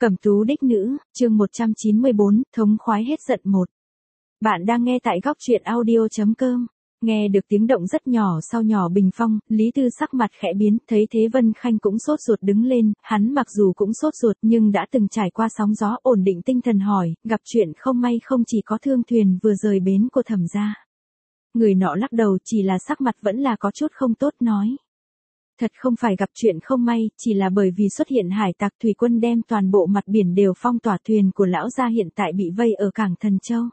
Cẩm tú đích nữ, chương 194, thống khoái hết giận 1. Bạn đang nghe tại góc truyện audio.com. Nghe được tiếng động rất nhỏ sau nhỏ bình phong, Lý Tư sắc mặt khẽ biến, thấy thế Vân Khanh cũng sốt ruột đứng lên, hắn mặc dù cũng sốt ruột nhưng đã từng trải qua sóng gió, ổn định tinh thần hỏi, gặp chuyện không may không, chỉ có thương thuyền vừa rời bến của Thẩm gia. Người nọ lắc đầu, chỉ là sắc mặt vẫn là có chút không tốt, nói. Thật không phải gặp chuyện không may, chỉ là bởi vì xuất hiện hải tặc, thủy quân đem toàn bộ mặt biển đều phong tỏa, thuyền của lão gia hiện tại bị vây ở cảng Thần Châu.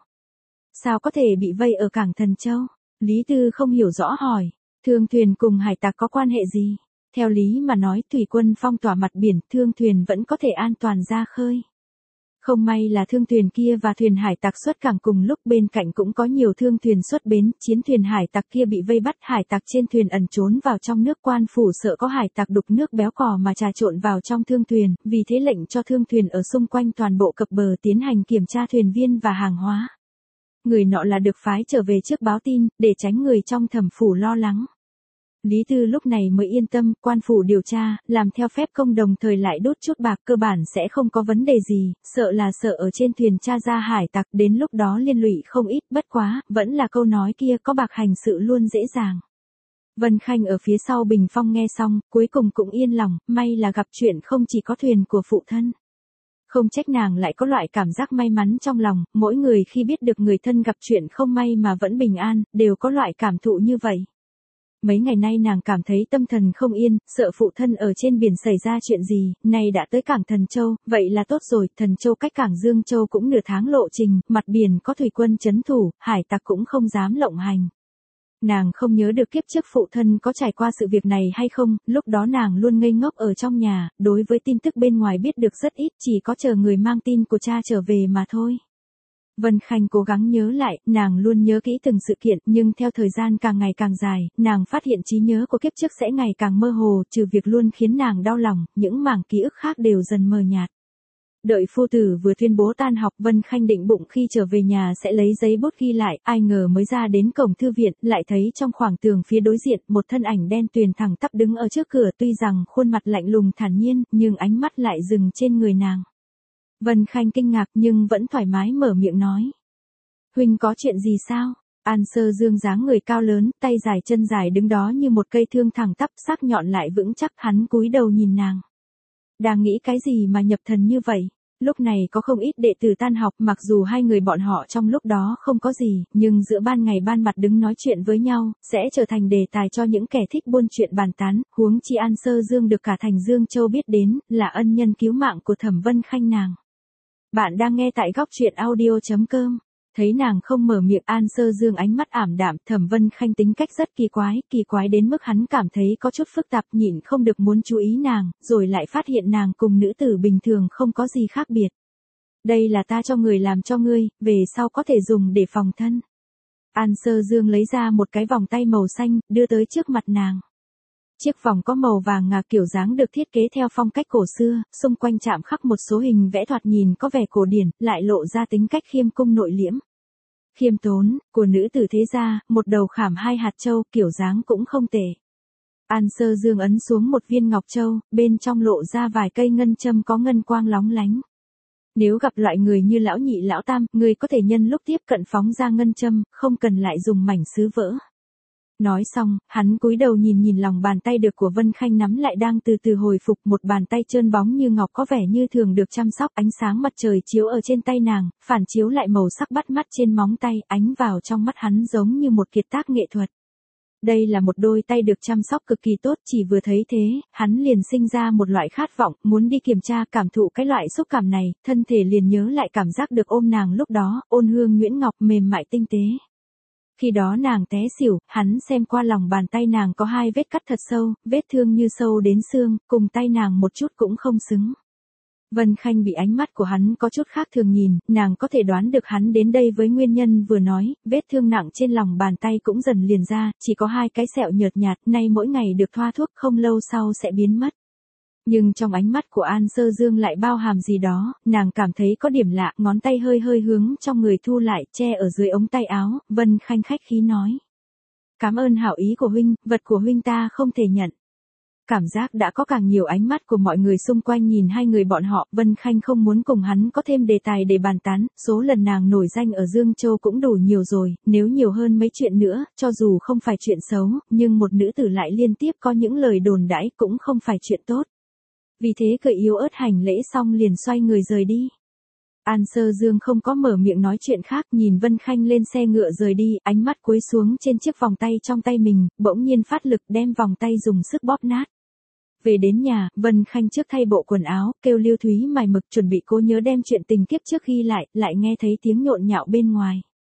Sao có thể bị vây ở cảng Thần Châu? Lý Tư không hiểu rõ hỏi, thương thuyền cùng hải tặc có quan hệ gì? Theo lý mà nói, thủy quân phong tỏa mặt biển, thương thuyền vẫn có thể an toàn ra khơi. Không may là thương thuyền kia và thuyền hải tặc xuất cảng cùng lúc, bên cạnh cũng có nhiều thương thuyền xuất bến, chiến thuyền hải tặc kia bị vây bắt, hải tặc trên thuyền ẩn trốn vào trong nước, quan phủ sợ có hải tặc đục nước béo cò mà trà trộn vào trong thương thuyền, vì thế lệnh cho thương thuyền ở xung quanh toàn bộ cập bờ tiến hành kiểm tra thuyền viên và hàng hóa. Người nọ là được phái trở về trước báo tin, để tránh người trong Thẩm phủ lo lắng. Lý Tư lúc này mới yên tâm, quan phủ điều tra, làm theo phép công, đồng thời lại đốt chút bạc, cơ bản sẽ không có vấn đề gì, sợ là sợ ở trên thuyền tra ra hải tặc, đến lúc đó liên lụy không ít, bất quá, vẫn là câu nói kia, có bạc hành sự luôn dễ dàng. Vân Khanh ở phía sau bình phong nghe xong, cuối cùng cũng yên lòng, may là gặp chuyện không chỉ có thuyền của phụ thân. Không trách nàng lại có loại cảm giác may mắn trong lòng, mỗi người khi biết được người thân gặp chuyện không may mà vẫn bình an, đều có loại cảm thụ như vậy. Mấy ngày nay nàng cảm thấy tâm thần không yên, sợ phụ thân ở trên biển xảy ra chuyện gì, nay đã tới cảng Thần Châu, vậy là tốt rồi, Thần Châu cách cảng Dương Châu cũng nửa tháng lộ trình, mặt biển có thủy quân trấn thủ, hải tặc cũng không dám lộng hành. Nàng không nhớ được kiếp trước phụ thân có trải qua sự việc này hay không, lúc đó nàng luôn ngây ngốc ở trong nhà, đối với tin tức bên ngoài biết được rất ít, chỉ có chờ người mang tin của cha trở về mà thôi. Vân Khanh cố gắng nhớ lại, nàng luôn nhớ kỹ từng sự kiện, nhưng theo thời gian càng ngày càng dài, nàng phát hiện trí nhớ của kiếp trước sẽ ngày càng mơ hồ, trừ việc luôn khiến nàng đau lòng, những mảng ký ức khác đều dần mờ nhạt. Đợi phu tử vừa tuyên bố tan học, Vân Khanh định bụng khi trở về nhà sẽ lấy giấy bút ghi lại, ai ngờ mới ra đến cổng thư viện, lại thấy trong khoảng tường phía đối diện, một thân ảnh đen tuyền thẳng tắp đứng ở trước cửa, tuy rằng khuôn mặt lạnh lùng thản nhiên, nhưng ánh mắt lại dừng trên người nàng. Vân Khanh kinh ngạc nhưng vẫn thoải mái mở miệng nói. Huynh có chuyện gì sao? An Sơ Dương dáng người cao lớn, tay dài chân dài đứng đó như một cây thương thẳng tắp, sắc nhọn lại vững chắc, hắn cúi đầu nhìn nàng. Đang nghĩ cái gì mà nhập thần như vậy? Lúc này có không ít đệ tử tan học, mặc dù hai người bọn họ trong lúc đó không có gì, nhưng giữa ban ngày ban mặt đứng nói chuyện với nhau, sẽ trở thành đề tài cho những kẻ thích buôn chuyện bàn tán, huống chi An Sơ Dương được cả thành Dương Châu biết đến, là ân nhân cứu mạng của Thẩm Vân Khanh nàng. Bạn đang nghe tại góc truyện audio.com. Thấy nàng không mở miệng, An Sơ Dương ánh mắt ảm đạm, Thẩm Vân Khanh tính cách rất kỳ quái đến mức hắn cảm thấy có chút phức tạp, nhịn không được muốn chú ý nàng, rồi lại phát hiện nàng cùng nữ tử bình thường không có gì khác biệt. Đây là ta cho người làm cho ngươi, về sau có thể dùng để phòng thân. An Sơ Dương lấy ra một cái vòng tay màu xanh, đưa tới trước mặt nàng. Chiếc vòng có màu vàng ngà, kiểu dáng được thiết kế theo phong cách cổ xưa, xung quanh chạm khắc một số hình vẽ thoạt nhìn có vẻ cổ điển, lại lộ ra tính cách khiêm cung nội liễm. Khiêm tốn, của nữ tử thế gia, một đầu khảm 2 hạt châu, kiểu dáng cũng không tệ. An Sơ Dương ấn xuống một viên ngọc châu, bên trong lộ ra vài cây ngân châm có ngân quang lóng lánh. Nếu gặp loại người như lão nhị lão tam, người có thể nhân lúc tiếp cận phóng ra ngân châm, không cần lại dùng mảnh sứ vỡ. Nói xong, hắn cúi đầu nhìn lòng bàn tay được của Vân Khanh nắm lại đang từ từ hồi phục, một bàn tay trơn bóng như ngọc có vẻ như thường được chăm sóc, ánh sáng mặt trời chiếu ở trên tay nàng, phản chiếu lại màu sắc bắt mắt trên móng tay, ánh vào trong mắt hắn giống như một kiệt tác nghệ thuật. Đây là một đôi tay được chăm sóc cực kỳ tốt, chỉ vừa thấy thế, hắn liền sinh ra một loại khát vọng, muốn đi kiểm tra cảm thụ cái loại xúc cảm này, thân thể liền nhớ lại cảm giác được ôm nàng lúc đó, ôn hương nhuyễn ngọc mềm mại tinh tế. Khi đó nàng té xỉu, hắn xem qua lòng bàn tay nàng có 2 vết cắt thật sâu, vết thương như sâu đến xương, cùng tay nàng một chút cũng không xứng. Vân Khanh bị ánh mắt của hắn có chút khác thường nhìn, nàng có thể đoán được hắn đến đây với nguyên nhân vừa nói, vết thương nặng trên lòng bàn tay cũng dần liền ra, chỉ có 2 cái sẹo nhợt nhạt, nay mỗi ngày được thoa thuốc, không lâu sau sẽ biến mất. Nhưng trong ánh mắt của An Sơ Dương lại bao hàm gì đó, nàng cảm thấy có điểm lạ, ngón tay hơi hướng trong người thu lại, che ở dưới ống tay áo, Vân Khanh khách khí nói. Cảm ơn hảo ý của huynh, vật của huynh ta không thể nhận. cảm giác đã có càng nhiều ánh mắt của mọi người xung quanh nhìn hai người bọn họ, Vân Khanh không muốn cùng hắn có thêm đề tài để bàn tán, số lần nàng nổi danh ở Dương Châu cũng đủ nhiều rồi, nếu nhiều hơn mấy chuyện nữa, cho dù không phải chuyện xấu, nhưng một nữ tử lại liên tiếp có những lời đồn đãi cũng không phải chuyện tốt. Vì thế cười yếu ớt hành lễ xong liền xoay người rời đi. An Sơ Dương không có mở miệng nói chuyện khác, nhìn Vân Khanh lên xe ngựa rời đi, ánh mắt cúi xuống trên chiếc vòng tay trong tay mình, bỗng nhiên phát lực đem vòng tay dùng sức bóp nát. Về đến nhà, Vân Khanh trước thay bộ quần áo, kêu Lưu Thúy mài mực chuẩn bị cố nhớ đem chuyện tình kiếp trước ghi lại nghe thấy tiếng nhộn nhạo bên ngoài.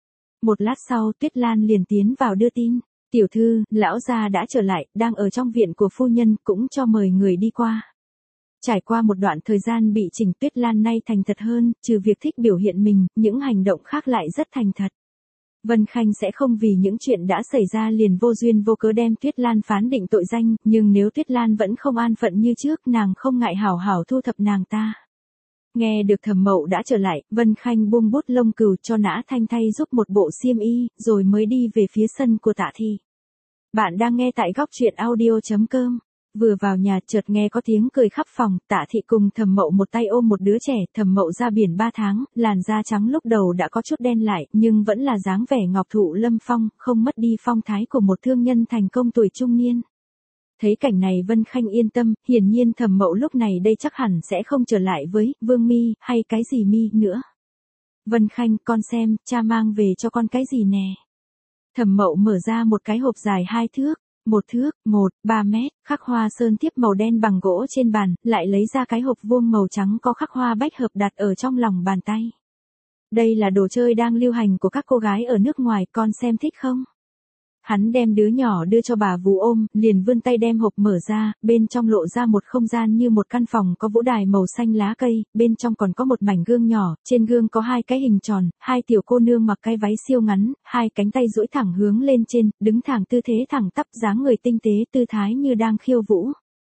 Một lát sau, Tuyết Lan liền tiến vào đưa tin. Tiểu thư, lão gia đã trở lại, đang ở trong viện của phu nhân, cũng cho mời người đi qua. Trải qua một đoạn thời gian bị chỉnh, Tuyết Lan nay thành thật hơn, trừ việc thích biểu hiện mình, những hành động khác lại rất thành thật. Vân Khanh sẽ không vì những chuyện đã xảy ra liền vô duyên vô cớ đem Tuyết Lan phán định tội danh, nhưng nếu Tuyết Lan vẫn không an phận như trước, nàng không ngại hảo hảo thu thập nàng ta. Nghe được Thẩm Mậu đã trở lại, Vân Khanh buông bút lông cừu cho Nã Thanh thay giúp một bộ xiêm y, rồi mới đi về phía sân của Tạ Thị. Bạn đang nghe tại góc truyện audio.com. Vừa vào nhà chợt nghe có tiếng cười khắp phòng, Tạ Thị cùng Thẩm Mậu một tay ôm một đứa trẻ, Thẩm Mậu ra biển 3 tháng, làn da trắng lúc đầu đã có chút đen lại, nhưng vẫn là dáng vẻ ngọc thụ lâm phong, không mất đi phong thái của một thương nhân thành công tuổi trung niên. Thấy cảnh này Vân Khanh yên tâm, hiển nhiên Thẩm Mậu lúc này đây chắc hẳn sẽ không trở lại với Vương Mi hay cái gì Mi nữa. Vân Khanh, con xem, cha mang về cho con cái gì nè. Thẩm Mậu mở ra một cái hộp dài 2 thước. 1 thước, 3 mét, khắc hoa sơn tiếp màu đen bằng gỗ trên bàn, lại lấy ra cái hộp vuông màu trắng có khắc hoa bách hợp đặt ở trong lòng bàn tay. Đây là đồ chơi đang lưu hành của các cô gái ở nước ngoài, con xem thích không? Hắn đem đứa nhỏ đưa cho bà vú ôm, liền vươn tay đem hộp mở ra, bên trong lộ ra một không gian như một căn phòng có vũ đài màu xanh lá cây, bên trong còn có một mảnh gương nhỏ, trên gương có 2 cái hình tròn, 2 tiểu cô nương mặc cái váy siêu ngắn, 2 cánh tay duỗi thẳng hướng lên trên, đứng thẳng tư thế thẳng tắp, dáng người tinh tế, tư thái như đang khiêu vũ.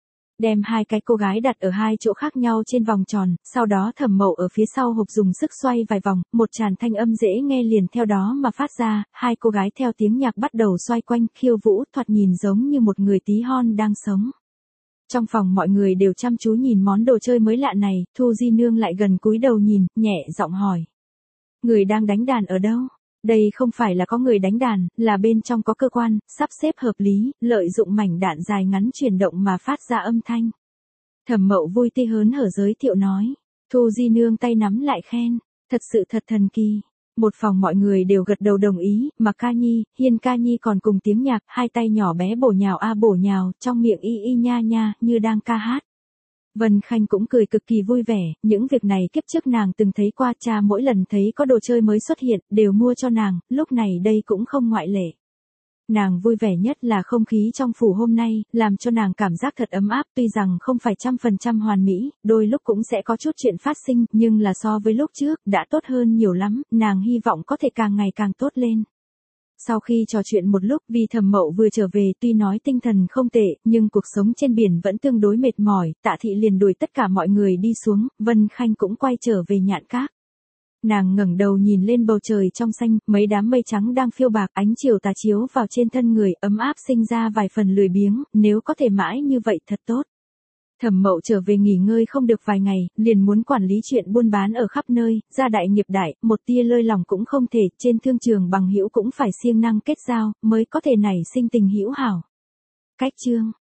Đem 2 cái cô gái đặt ở 2 chỗ khác nhau trên vòng tròn, sau đó Thẩm Mậu ở phía sau hộp dùng sức xoay vài vòng, một tràng thanh âm dễ nghe liền theo đó mà phát ra, 2 cô gái theo tiếng nhạc bắt đầu xoay quanh, khiêu vũ, thoạt nhìn giống như một người tí hon đang sống. Trong phòng mọi người đều chăm chú nhìn món đồ chơi mới lạ này, Thu Di Nương lại gần cúi đầu nhìn, nhẹ giọng hỏi. Người đang đánh đàn ở đâu? Đây không phải là có người đánh đàn, là bên trong có cơ quan, sắp xếp hợp lý, lợi dụng mảnh đạn dài ngắn chuyển động mà phát ra âm thanh. Thẩm Mậu vui tươi hớn hở giới thiệu nói. Thu Di Nương tay nắm lại khen. Thật sự thật thần kỳ. Một phòng mọi người đều gật đầu đồng ý, mà Ca Nhi, Hiên Ca Nhi còn cùng tiếng nhạc, 2 tay nhỏ bé bổ nhào bổ nhào, trong miệng y y nha nha, như đang ca hát. Vân Khanh cũng cười cực kỳ vui vẻ, những việc này kiếp trước nàng từng thấy qua, cha mỗi lần thấy có đồ chơi mới xuất hiện, đều mua cho nàng, lúc này đây cũng không ngoại lệ. Nàng vui vẻ nhất là không khí trong phủ hôm nay, làm cho nàng cảm giác thật ấm áp, tuy rằng không phải 100% hoàn mỹ, đôi lúc cũng sẽ có chút chuyện phát sinh, nhưng là so với lúc trước, đã tốt hơn nhiều lắm, nàng hy vọng có thể càng ngày càng tốt lên. Sau khi trò chuyện một lúc, vì Thẩm Mậu vừa trở về tuy nói tinh thần không tệ, nhưng cuộc sống trên biển vẫn tương đối mệt mỏi, Tạ Thị liền đuổi tất cả mọi người đi xuống, Vân Khanh cũng quay trở về Nhạn Các. Nàng ngẩng đầu nhìn lên bầu trời trong xanh, mấy đám mây trắng đang phiêu bạc, ánh chiều tà chiếu vào trên thân người, ấm áp sinh ra vài phần lười biếng, nếu có thể mãi như vậy thật tốt. Thẩm Mậu trở về nghỉ ngơi không được vài ngày, liền muốn quản lý chuyện buôn bán ở khắp nơi, gia đại nghiệp đại, một tia lơi lòng cũng không thể, trên thương trường bằng hữu cũng phải siêng năng kết giao, mới có thể nảy sinh tình hữu hảo. Cách chương